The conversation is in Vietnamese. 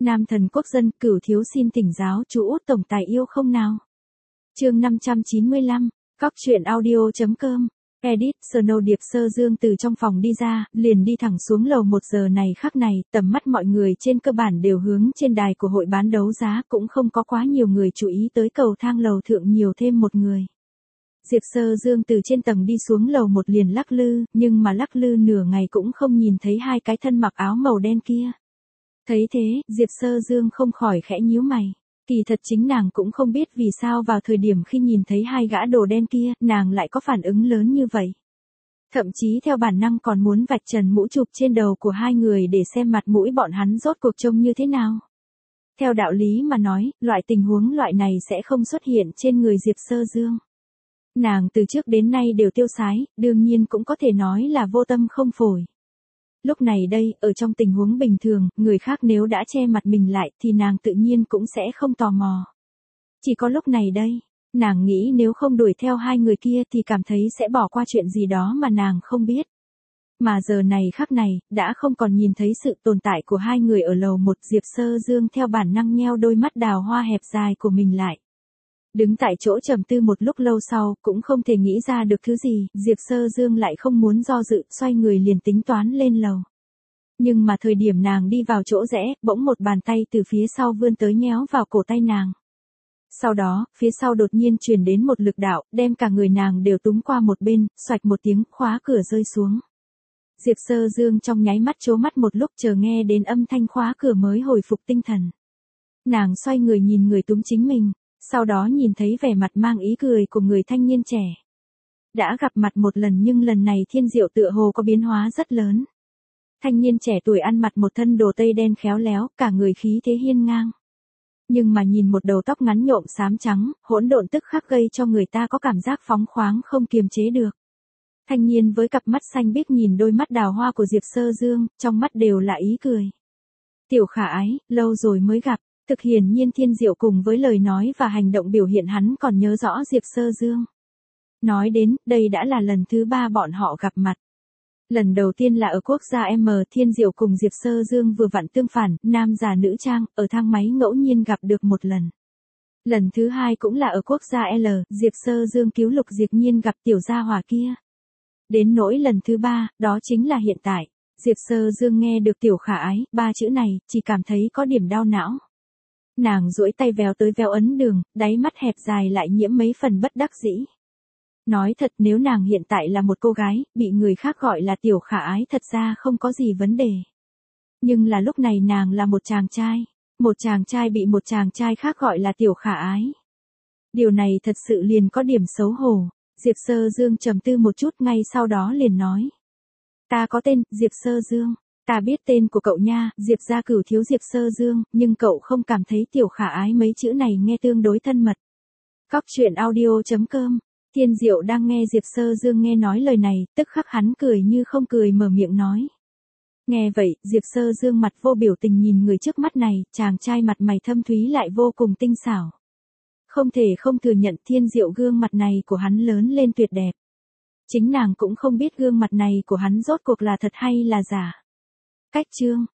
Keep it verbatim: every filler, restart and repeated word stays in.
Nam thần quốc dân, Cửu thiếu xin thỉnh giáo chú út tổng tài yêu không nào. Chương năm trăm chín mươi lăm, Cóc truyện audio.com. Edit, Snow Điệp Sơ Dương từ trong phòng đi ra, liền đi thẳng xuống lầu một giờ này khắc này, tầm mắt mọi người trên cơ bản đều hướng trên đài của hội bán đấu giá, cũng không có quá nhiều người chú ý tới cầu thang lầu thượng nhiều thêm một người. Diệp Sơ Dương từ trên tầng đi xuống lầu một liền lắc lư, nhưng mà lắc lư nửa ngày cũng không nhìn thấy hai cái thân mặc áo màu đen kia. Thấy thế, Diệp Sơ Dương không khỏi khẽ nhíu mày. Kỳ thật chính nàng cũng không biết vì sao vào thời điểm khi nhìn thấy hai gã đồ đen kia, nàng lại có phản ứng lớn như vậy. Thậm chí theo bản năng còn muốn vạch trần mũ chụp trên đầu của hai người để xem mặt mũi bọn hắn rốt cuộc trông như thế nào. Theo đạo lý mà nói, loại tình huống loại này sẽ không xuất hiện trên người Diệp Sơ Dương. Nàng từ trước đến nay đều tiêu sái, đương nhiên cũng có thể nói là vô tâm không phổi. Lúc này đây, ở trong tình huống bình thường, người khác nếu đã che mặt mình lại thì nàng tự nhiên cũng sẽ không tò mò. Chỉ có lúc này đây, nàng nghĩ nếu không đuổi theo hai người kia thì cảm thấy sẽ bỏ qua chuyện gì đó mà nàng không biết. Mà giờ này khắc này, đã không còn nhìn thấy sự tồn tại của hai người ở lầu một. Diệp Sơ Dương theo bản năng nheo đôi mắt đào hoa hẹp dài của mình lại. Đứng tại chỗ trầm tư một lúc lâu sau, cũng không thể nghĩ ra được thứ gì, Diệp Sơ Dương lại không muốn do dự, xoay người liền tính toán lên lầu. Nhưng mà thời điểm nàng đi vào chỗ rẽ, bỗng một bàn tay từ phía sau vươn tới nhéo vào cổ tay nàng. Sau đó, phía sau đột nhiên truyền đến một lực đạo, đem cả người nàng đều túng qua một bên, xoạch một tiếng, khóa cửa rơi xuống. Diệp Sơ Dương trong nháy mắt trố mắt một lúc chờ nghe đến âm thanh khóa cửa mới hồi phục tinh thần. Nàng xoay người nhìn người túng chính mình. Sau đó nhìn thấy vẻ mặt mang ý cười của người thanh niên trẻ. Đã gặp mặt một lần nhưng lần này Thiên Diệu tựa hồ có biến hóa rất lớn. Thanh niên trẻ tuổi ăn mặc một thân đồ tây đen khéo léo, cả người khí thế hiên ngang. Nhưng mà nhìn một đầu tóc ngắn nhộm xám trắng, hỗn độn tức khắc gây cho người ta có cảm giác phóng khoáng không kiềm chế được. Thanh niên với cặp mắt xanh biếc nhìn đôi mắt đào hoa của Diệp Sơ Dương, trong mắt đều là ý cười. Tiểu khả ái, lâu rồi mới gặp. Thực hiển nhiên Thiên Diệu cùng với lời nói và hành động biểu hiện hắn còn nhớ rõ Diệp Sơ Dương. Nói đến, đây đã là lần thứ ba bọn họ gặp mặt. Lần đầu tiên là ở quốc gia M, Thiên Diệu cùng Diệp Sơ Dương vừa vặn tương phản, nam già nữ trang, ở thang máy ngẫu nhiên gặp được một lần. Lần thứ hai cũng là ở quốc gia L, Diệp Sơ Dương cứu Lục Diệp Nhiên gặp tiểu gia hỏa kia. Đến nỗi lần thứ ba, đó chính là hiện tại. Diệp Sơ Dương nghe được tiểu khả ái, ba chữ này, chỉ cảm thấy có điểm đau não. Nàng duỗi tay véo tới véo ấn đường, đáy mắt hẹp dài lại nhiễm mấy phần bất đắc dĩ. Nói thật nếu nàng hiện tại là một cô gái, bị người khác gọi là tiểu khả ái thật ra không có gì vấn đề. Nhưng là lúc này nàng là một chàng trai. Một chàng trai bị một chàng trai khác gọi là tiểu khả ái. Điều này thật sự liền có điểm xấu hổ. Diệp Sơ Dương trầm tư một chút ngay sau đó liền nói. Ta có tên, Diệp Sơ Dương. Ta biết tên của cậu nha, Diệp gia Cửu thiếu Diệp Sơ Dương, nhưng cậu không cảm thấy tiểu khả ái mấy chữ này nghe tương đối thân mật. Cóc truyện audio.com. Thiên Diệu đang nghe Diệp Sơ Dương nghe nói lời này, tức khắc hắn cười như không cười mở miệng nói. Nghe vậy, Diệp Sơ Dương mặt vô biểu tình nhìn người trước mắt này, chàng trai mặt mày thâm thúy lại vô cùng tinh xảo. Không thể không thừa nhận Thiên Diệu gương mặt này của hắn lớn lên tuyệt đẹp. Chính nàng cũng không biết gương mặt này của hắn rốt cuộc là thật hay là giả. Cách chương